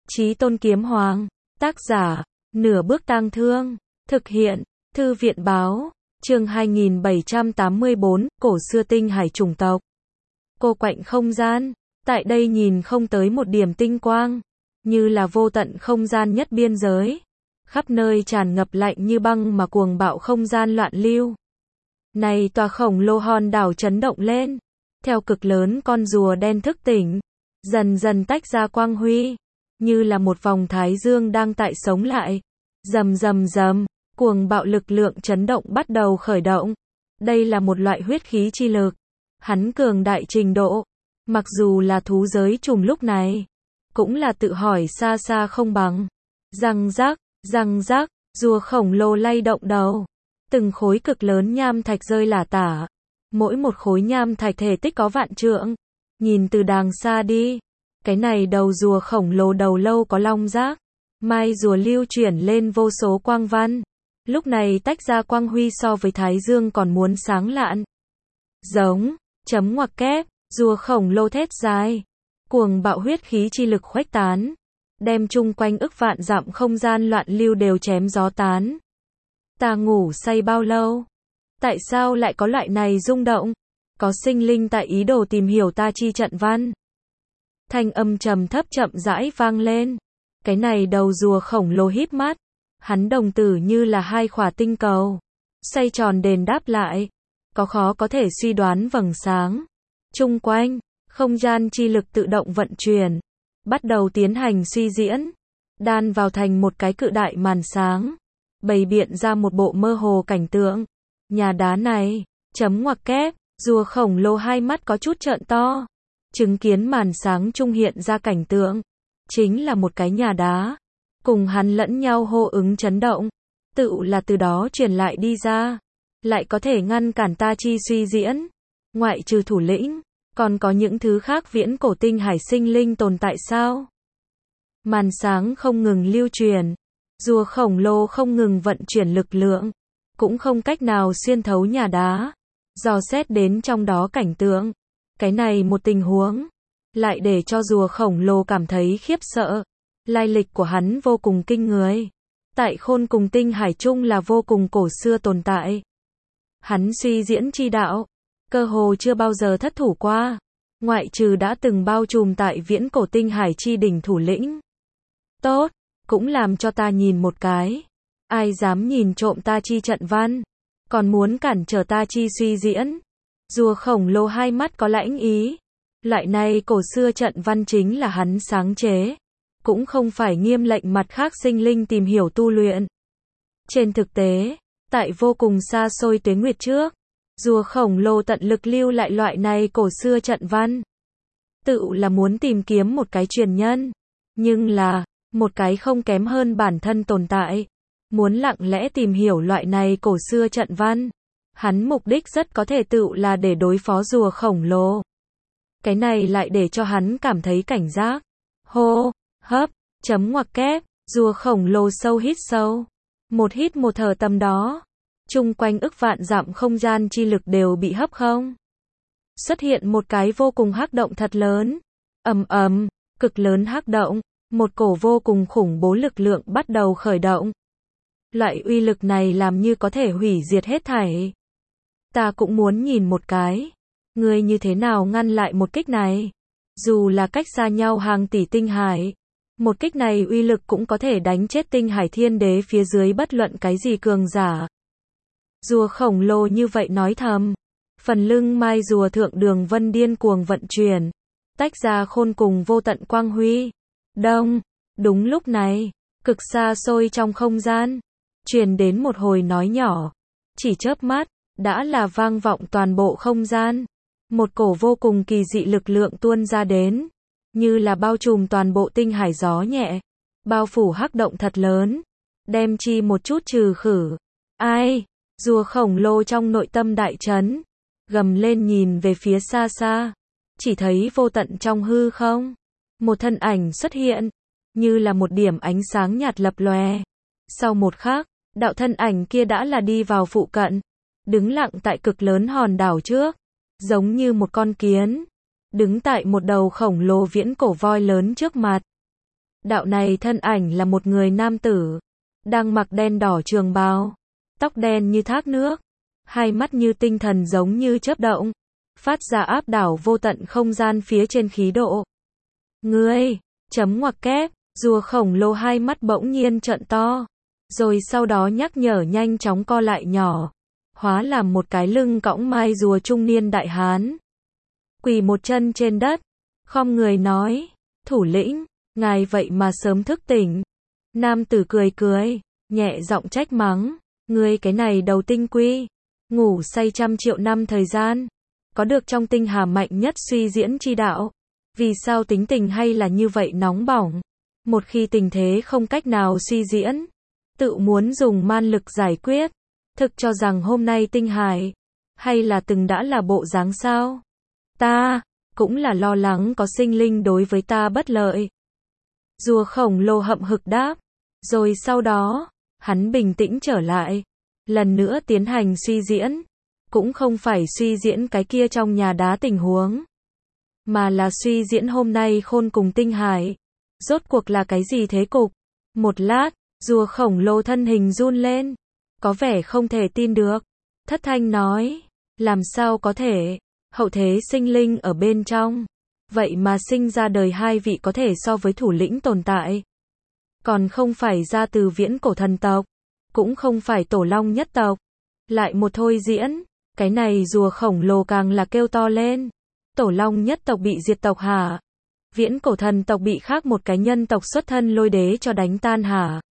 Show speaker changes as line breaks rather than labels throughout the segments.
Chí Tôn Kiếm Hoàng, tác giả, Nửa Bước Tang Thương, thực hiện, Thư viện báo, chương 2784, cổ xưa tinh hải chủng tộc. Cô quạnh không gian, tại đây nhìn không tới một điểm tinh quang, như là vô tận không gian nhất biên giới. Khắp nơi tràn ngập lạnh như băng mà cuồng bạo không gian loạn lưu. Này tòa khổng lồ hòn đảo chấn động lên, theo cực lớn con rùa đen thức tỉnh, dần dần tách ra quang huy, như là một vòng thái dương đang tại sống lại. Rầm rầm rầm, cuồng bạo lực lượng chấn động bắt đầu khởi động. Đây là một loại huyết khí chi lực. Hắn cường đại trình độ, mặc dù là thú giới trùng lúc này, cũng là tự hỏi xa xa không bằng. Răng rác, rùa khổng lồ lay động đầu. Từng khối cực lớn nham thạch rơi lả tả. Mỗi một khối nham thạch thể tích có vạn trượng. Nhìn từ đàng xa đi, cái này đầu rùa khổng lồ đầu lâu có long giác. Mai rùa lưu chuyển lên vô số quang văn. Lúc này tách ra quang huy so với thái dương còn muốn sáng lạn. Giống, chấm ngoặc kép, rùa khổng lồ thét dài. Cuồng bạo huyết khí chi lực khuếch tán, đem chung quanh ức vạn dặm không gian loạn lưu đều chém gió tán. Ta ngủ say bao lâu? Tại sao lại có loại này rung động? Có sinh linh tại ý đồ tìm hiểu ta chi trận văn. Thanh âm trầm thấp chậm rãi vang lên. Cái này đầu rùa khổng lồ híp mắt. Hắn đồng tử như là hai khỏa tinh cầu. Xoay tròn đền đáp lại. Có khó có thể suy đoán vầng sáng. Chung quanh, không gian chi lực tự động vận chuyển. Bắt đầu tiến hành suy diễn. Đan vào thành một cái cự đại màn sáng. Bày biện ra một bộ mơ hồ cảnh tượng. Nhà đá này, chấm ngoặc kép, rùa khổng lồ hai mắt có chút trợn to. Chứng kiến màn sáng trung hiện ra cảnh tượng. Chính là một cái nhà đá. Cùng hắn lẫn nhau hô ứng chấn động. Tự là từ đó truyền lại đi ra. Lại có thể ngăn cản ta chi suy diễn. Ngoại trừ thủ lĩnh, còn có những thứ khác viễn cổ tinh hải sinh linh tồn tại sao? Màn sáng không ngừng lưu truyền. Rùa khổng lồ không ngừng vận chuyển lực lượng. Cũng không cách nào xuyên thấu nhà đá. Dò xét đến trong đó cảnh tượng. Cái này một tình huống. Lại để cho rùa khổng lồ cảm thấy khiếp sợ. Lai lịch của hắn vô cùng kinh người. Tại khôn cùng tinh hải chung là vô cùng cổ xưa tồn tại. Hắn suy diễn chi đạo. Cơ hồ chưa bao giờ thất thủ qua. Ngoại trừ đã từng bao trùm tại viễn cổ tinh hải chi đỉnh thủ lĩnh. Tốt, cũng làm cho ta nhìn một cái. Ai dám nhìn trộm ta chi trận văn. Còn muốn cản trở ta chi suy diễn. Rùa khổng lồ hai mắt có lãnh ý. Loại này cổ xưa trận văn chính là hắn sáng chế. Cũng không phải nghiêm lệnh mặt khác sinh linh tìm hiểu tu luyện. Trên thực tế, tại vô cùng xa xôi tuế nguyệt trước, rùa khổng lồ tận lực lưu lại loại này cổ xưa trận văn. Tự là muốn tìm kiếm một cái truyền nhân. Nhưng là, một cái không kém hơn bản thân tồn tại. Muốn lặng lẽ tìm hiểu loại này cổ xưa trận văn. Hắn mục đích rất có thể tự là để đối phó rùa khổng lồ. Cái này lại để cho hắn cảm thấy cảnh giác. Hô, hấp, chấm ngoặc kép, rùa khổng lồ sâu hít sâu. Một hít một thở tầm đó. Chung quanh ức vạn dặm không gian chi lực đều bị hấp không. Xuất hiện một cái vô cùng hắc động thật lớn. Ầm ầm, cực lớn hắc động. Một cổ vô cùng khủng bố lực lượng bắt đầu khởi động. Loại uy lực này làm như có thể hủy diệt hết thảy. Ta cũng muốn nhìn một cái. Ngươi như thế nào ngăn lại một kích này? Dù là cách xa nhau hàng tỷ tinh hải. Một kích này uy lực cũng có thể đánh chết tinh hải thiên đế phía dưới bất luận cái gì cường giả. Rùa khổng lồ như vậy nói thầm. Phần lưng mai rùa thượng đường vân điên cuồng vận chuyển. Tách ra khôn cùng vô tận quang huy. Đông, đúng lúc này, cực xa xôi trong không gian. Truyền đến một hồi nói nhỏ. Chỉ chớp mắt, đã là vang vọng toàn bộ không gian. Một cổ vô cùng kỳ dị lực lượng tuôn ra đến. Như là bao trùm toàn bộ tinh hải gió nhẹ. Bao phủ hắc động thật lớn. Đem chi một chút trừ khử. Ai? Rùa khổng lồ trong nội tâm đại chấn. Gầm lên nhìn về phía xa xa. Chỉ thấy vô tận trong hư không. Một thân ảnh xuất hiện. Như là một điểm ánh sáng nhạt lập lòe. Sau một khắc, đạo thân ảnh kia đã là đi vào phụ cận. Đứng lặng tại cực lớn hòn đảo trước. Giống như một con kiến. Đứng tại một đầu khổng lồ viễn cổ voi lớn trước mặt. Đạo này thân ảnh là một người nam tử, đang mặc đen đỏ trường bào, tóc đen như thác nước, hai mắt như tinh thần giống như chớp động, phát ra áp đảo vô tận không gian phía trên khí độ. Ngươi, chấm ngoặc kép, rùa khổng lồ hai mắt bỗng nhiên trợn to, rồi sau đó nhắc nhở nhanh chóng co lại nhỏ, hóa làm một cái lưng cõng mai rùa trung niên đại hán. Quỳ một chân trên đất, khom người nói, thủ lĩnh, ngài vậy mà sớm thức tỉnh. Nam tử cười cười, nhẹ giọng trách mắng, ngươi cái này đầu tinh quy, ngủ say trăm triệu năm thời gian, có được trong tinh hà mạnh nhất suy diễn chi đạo, vì sao tính tình hay là như vậy nóng bỏng, một khi tình thế không cách nào suy diễn, tự muốn dùng man lực giải quyết, thực cho rằng hôm nay tinh hải, hay là từng đã là bộ dáng sao? Ta, cũng là lo lắng có sinh linh đối với ta bất lợi. Rùa khổng lồ hậm hực đáp, rồi sau đó, hắn bình tĩnh trở lại, lần nữa tiến hành suy diễn, cũng không phải suy diễn cái kia trong nhà đá tình huống, mà là suy diễn hôm nay khôn cùng tinh hải, rốt cuộc là cái gì thế cục. Một lát, rùa khổng lồ thân hình run lên, có vẻ không thể tin được, thất thanh nói, làm sao có thể, hậu thế sinh linh ở bên trong, vậy mà sinh ra đời hai vị có thể so với thủ lĩnh tồn tại, còn không phải ra từ viễn cổ thần tộc, cũng không phải tổ long nhất tộc, lại một thôi diễn, cái này rùa khổng lồ càng là kêu to lên, tổ long nhất tộc bị diệt tộc hả? Viễn cổ thần tộc bị khác một cái nhân tộc xuất thân lôi đế cho đánh tan hả?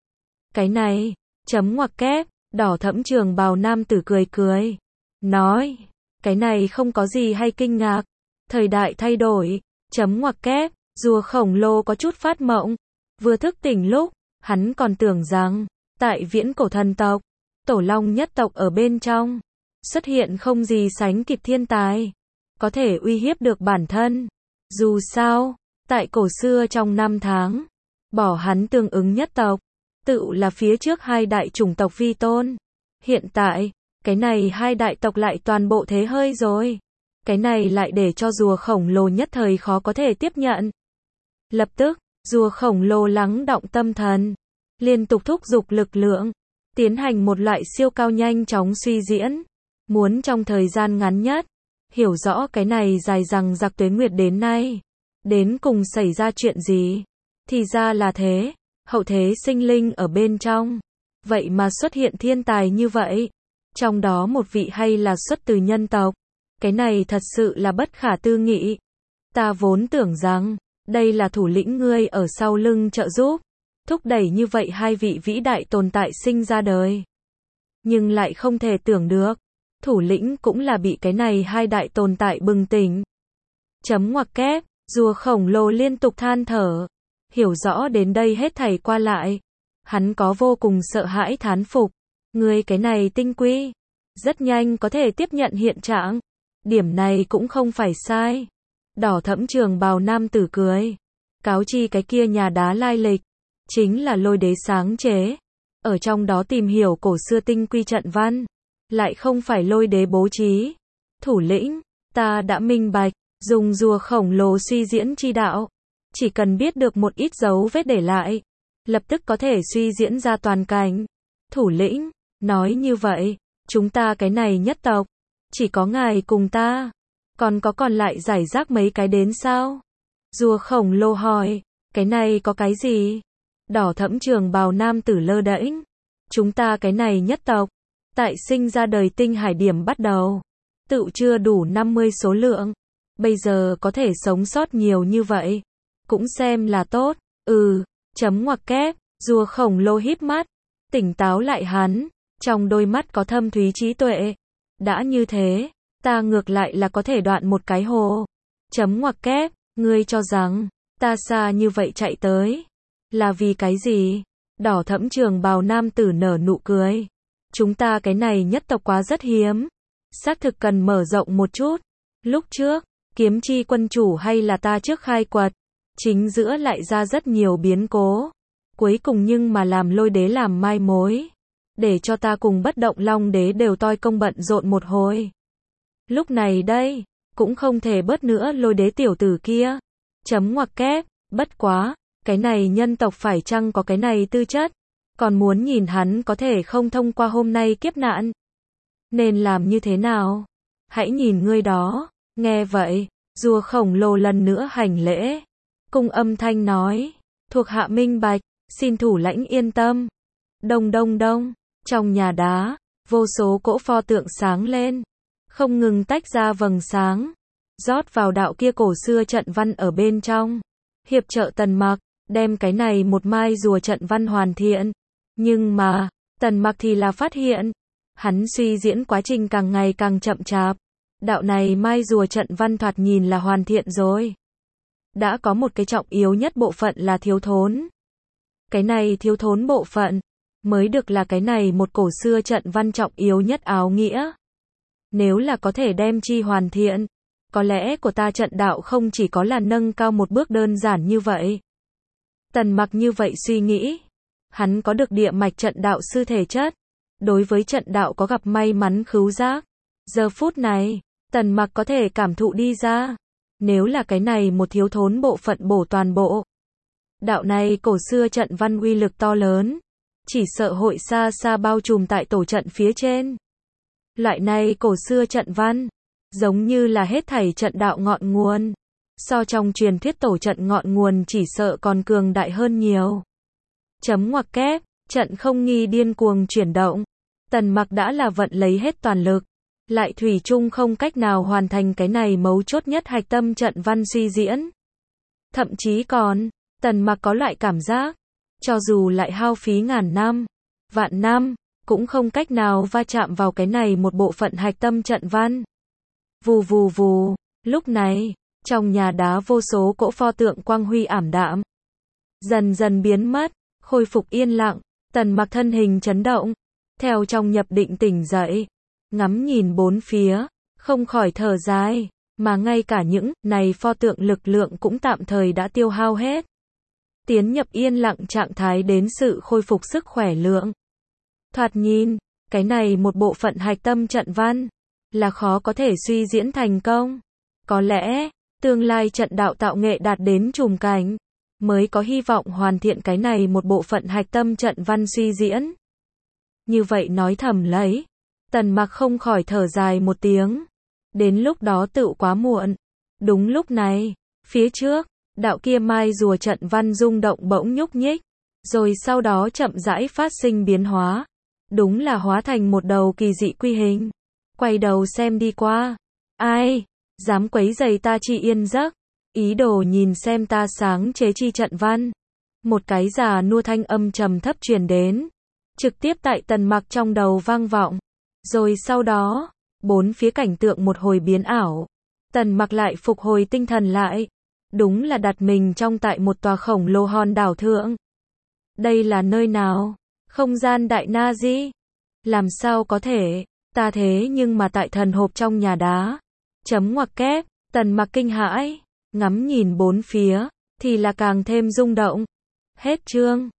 Cái này, chấm ngoặc kép, đỏ thẫm trường bào nam tử cười cười, nói, cái này không có gì hay kinh ngạc, thời đại thay đổi, chấm ngoặc kép, rùa khổng lồ có chút phát mộng, vừa thức tỉnh lúc, hắn còn tưởng rằng, tại viễn cổ thần tộc, tổ long nhất tộc ở bên trong, xuất hiện không gì sánh kịp thiên tài, có thể uy hiếp được bản thân. Dù sao, tại cổ xưa trong năm tháng, bỏ hắn tương ứng nhất tộc, tự là phía trước hai đại chủng tộc vi tôn. Hiện tại, cái này hai đại tộc lại toàn bộ thế hơi rồi. Cái này lại để cho rùa khổng lồ nhất thời khó có thể tiếp nhận. Lập tức, rùa khổng lồ lắng động tâm thần, liên tục thúc giục lực lượng, tiến hành một loại siêu cao nhanh chóng suy diễn, muốn trong thời gian ngắn nhất, hiểu rõ cái này dài dằng dặc tuế nguyệt đến nay, đến cùng xảy ra chuyện gì. Thì ra là thế, hậu thế sinh linh ở bên trong, vậy mà xuất hiện thiên tài như vậy, trong đó một vị hay là xuất từ nhân tộc, cái này thật sự là bất khả tư nghị. Ta vốn tưởng rằng, đây là thủ lĩnh ngươi ở sau lưng trợ giúp, thúc đẩy như vậy hai vị vĩ đại tồn tại sinh ra đời. Nhưng lại không thể tưởng được, thủ lĩnh cũng là bị cái này hai đại tồn tại bừng tỉnh. Chấm ngoặc kép, rùa khổng lồ liên tục than thở, hiểu rõ đến đây hết thảy qua lại, hắn có vô cùng sợ hãi thán phục, ngươi cái này tinh quy, rất nhanh có thể tiếp nhận hiện trạng, điểm này cũng không phải sai. Đỏ thẫm trường bào nam tử cười, cáo chi cái kia nhà đá lai lịch, chính là lôi đế sáng chế, ở trong đó tìm hiểu cổ xưa tinh quy trận văn, lại không phải lôi đế bố trí. Thủ lĩnh, ta đã minh bạch, dùng rùa khổng lồ suy diễn chi đạo, chỉ cần biết được một ít dấu vết để lại, lập tức có thể suy diễn ra toàn cảnh. Thủ lĩnh, nói như vậy, chúng ta cái này nhất tộc, chỉ có ngài cùng ta, còn có còn lại giải rác mấy cái đến sao? Rùa khổng lồ hỏi, cái này có cái gì? Đỏ thẫm trường bào nam tử lơ đễnh, chúng ta cái này nhất tộc, tại sinh ra đời tinh hải điểm bắt đầu, tự chưa đủ 50 số lượng, bây giờ có thể sống sót nhiều như vậy, cũng xem là tốt. Chấm ngoặc kép, rùa khổng lồ híp mắt, tỉnh táo lại hắn, trong đôi mắt có thâm thúy trí tuệ. Đã như thế, ta ngược lại là có thể đoạn một cái hồ. Chấm ngoặc kép, ngươi cho rằng, ta xa như vậy chạy tới, là vì cái gì? Đỏ thẫm trường bào nam tử nở nụ cười. Chúng ta cái này nhất tộc quá rất hiếm, xác thực cần mở rộng một chút. Lúc trước, kiếm chi quân chủ hay là ta trước khai quật, chính giữa lại ra rất nhiều biến cố. Cuối cùng nhưng mà làm lôi đế làm mai mối, để cho ta cùng bất động long đế đều toi công bận rộn một hồi. Lúc này đây, cũng không thể bớt nữa lôi đế tiểu tử kia. Chấm ngoặc kép, bất quá, Cái này nhân tộc phải chăng có cái này tư chất? Còn muốn nhìn hắn có thể không thông qua hôm nay kiếp nạn. Nên làm như thế nào? Hãy nhìn ngươi đó. Nghe vậy, rùa khổng lồ lần nữa hành lễ. Cung âm thanh nói. Thuộc hạ minh bạch, xin thủ lãnh yên tâm. Đông đông đông, trong nhà đá, vô số cỗ pho tượng sáng lên. Không ngừng tách ra vầng sáng. Rót vào đạo kia cổ xưa trận văn ở bên trong. Hiệp trợ Tần Mặc, đem cái này một mai rùa trận văn hoàn thiện. Nhưng mà, Tần Mặc thì là phát hiện. Hắn suy diễn quá trình càng ngày càng chậm chạp. Đạo này mai rùa trận văn thoạt nhìn là hoàn thiện rồi. Đã có một cái trọng yếu nhất bộ phận là thiếu thốn. Cái này thiếu thốn bộ phận, mới được là cái này một cổ xưa trận văn trọng yếu nhất áo nghĩa. Nếu là có thể đem chi hoàn thiện, có lẽ của ta trận đạo không chỉ có là nâng cao một bước đơn giản như vậy. Tần Mặc như vậy suy nghĩ. Hắn có được địa mạch trận đạo sư thể chất. Đối với trận đạo có gặp may mắn khứu giác. Giờ phút này, Tần Mặc có thể cảm thụ đi ra. Nếu là cái này một thiếu thốn bộ phận bổ toàn bộ. Đạo này cổ xưa trận văn uy lực to lớn. Chỉ sợ hội xa xa bao trùm tại tổ trận phía trên. Loại này cổ xưa trận văn, giống như là hết thảy trận đạo ngọn nguồn. So trong truyền thuyết tổ trận ngọn nguồn chỉ sợ còn cường đại hơn nhiều. Chấm ngoặc kép, trận không nghi điên cuồng chuyển động. Tần Mặc đã là vận lấy hết toàn lực. Lại thủy chung không cách nào hoàn thành cái này mấu chốt nhất hạch tâm trận văn suy diễn. Thậm chí còn, Tần Mặc có loại cảm giác, cho dù lại hao phí ngàn năm, vạn năm, cũng không cách nào va chạm vào cái này một bộ phận hạch tâm trận văn. Vù vù vù, lúc này, trong nhà đá vô số cỗ pho tượng quang huy ảm đạm. Dần dần biến mất, khôi phục yên lặng, Tần Mặc thân hình chấn động, theo trong nhập định tỉnh dậy, ngắm nhìn bốn phía, không khỏi thở dài, mà ngay cả những này pho tượng lực lượng cũng tạm thời đã tiêu hao hết. Tiến nhập yên lặng trạng thái đến sự khôi phục sức khỏe lượng. Thoạt nhìn, cái này một bộ phận hạch tâm trận văn, là khó có thể suy diễn thành công. Có lẽ, tương lai trận đạo tạo nghệ đạt đến trùng cảnh, mới có hy vọng hoàn thiện cái này một bộ phận hạch tâm trận văn suy diễn. Như vậy nói thầm lấy, Tần Mặc không khỏi thở dài một tiếng. Đến lúc đó tựu quá muộn. Đúng lúc này, phía trước, đạo kia mai rùa trận văn rung động bỗng nhúc nhích, rồi sau đó chậm rãi phát sinh biến hóa. Đúng là hóa thành một đầu kỳ dị quy hình. Quay đầu xem đi qua. Ai? Dám quấy rầy ta chi yên giấc? Ý đồ nhìn xem ta sáng chế chi trận văn. Một cái già nua thanh âm trầm thấp truyền đến. Trực tiếp tại Tần Mặc trong đầu vang vọng. Rồi sau đó, bốn phía cảnh tượng một hồi biến ảo. Tần Mặc lại phục hồi tinh thần lại. Đúng là đặt mình trong tại một tòa khổng lồ hòn đảo thượng. Đây là nơi nào? Không gian đại na di? Làm sao có thể? Ta thế nhưng mà tại thần hộp trong nhà đá. Chấm ngoặc kép, Tần Mặc kinh hãi, ngắm nhìn bốn phía, thì là càng thêm rung động. Hết chương.